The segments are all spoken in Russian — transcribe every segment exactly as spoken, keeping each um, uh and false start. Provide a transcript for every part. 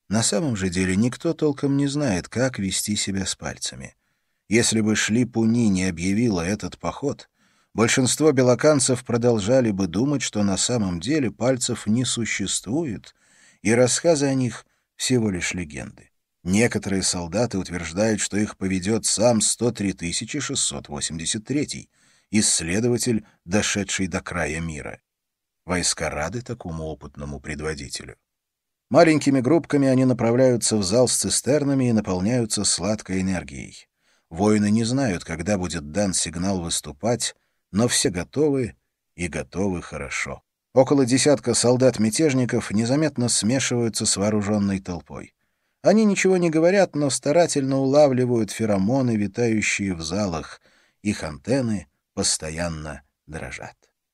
На самом же деле никто толком не знает, как вести себя с пальцами. Если бы Шли-Пуни не объявила этот поход, большинство белоканцев продолжали бы думать, что на самом деле пальцев не существует, и рассказы о них всего лишь легенды. Некоторые солдаты утверждают, что их поведет сам сто три тысячи шестьсот восемьдесят третий, исследователь, дошедший до края мира. Войска рады такому опытному предводителю. Маленькими группками они направляются в зал с цистернами и наполняются сладкой энергией. Воины не знают, когда будет дан сигнал выступать, но все готовы и готовы хорошо. Около десятка солдат-мятежников незаметно смешиваются с вооруженной толпой. Они ничего не говорят, но старательно улавливают феромоны, витающие в залах. Их антенны постоянно дрожат.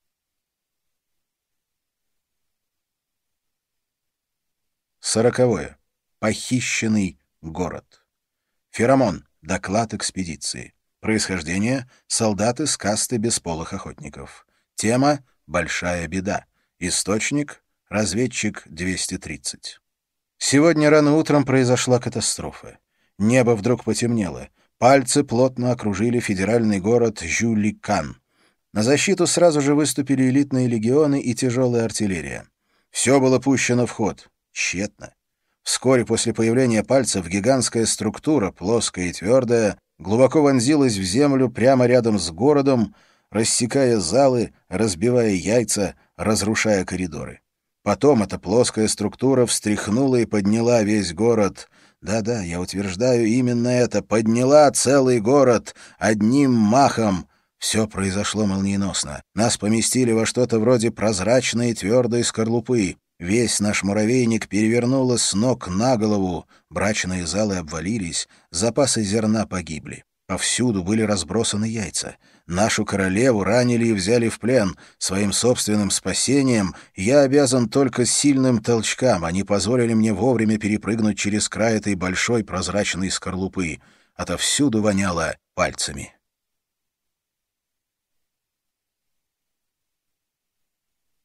Сороковое. Похищенный город. Феромон. Доклад экспедиции. Происхождение — солдаты с касты бесполых охотников. Тема — большая беда. Источник — разведчик двести тридцать. Сегодня рано утром произошла катастрофа. Небо вдруг потемнело. Пальцы плотно окружили федеральный город Жюликан. На защиту сразу же выступили элитные легионы и тяжелая артиллерия. Все было пущено в ход. Тщетно. Вскоре после появления пальцев гигантская структура, плоская и твердая, глубоко вонзилась в землю прямо рядом с городом, рассекая залы, разбивая яйца, разрушая коридоры. Потом эта плоская структура встряхнула и подняла весь город. Да-да, я утверждаю именно это. Подняла целый город одним махом. Все произошло молниеносно. Нас поместили во что-то вроде прозрачной и твердой скорлупы. Весь наш муравейник перевернуло с ног на голову, брачные залы обвалились, запасы зерна погибли. Повсюду были разбросаны яйца. Нашу королеву ранили и взяли в плен. Своим собственным спасением я обязан только сильным толчкам. Они позволили мне вовремя перепрыгнуть через край этой большой прозрачной скорлупы. Отовсюду воняло пальцами.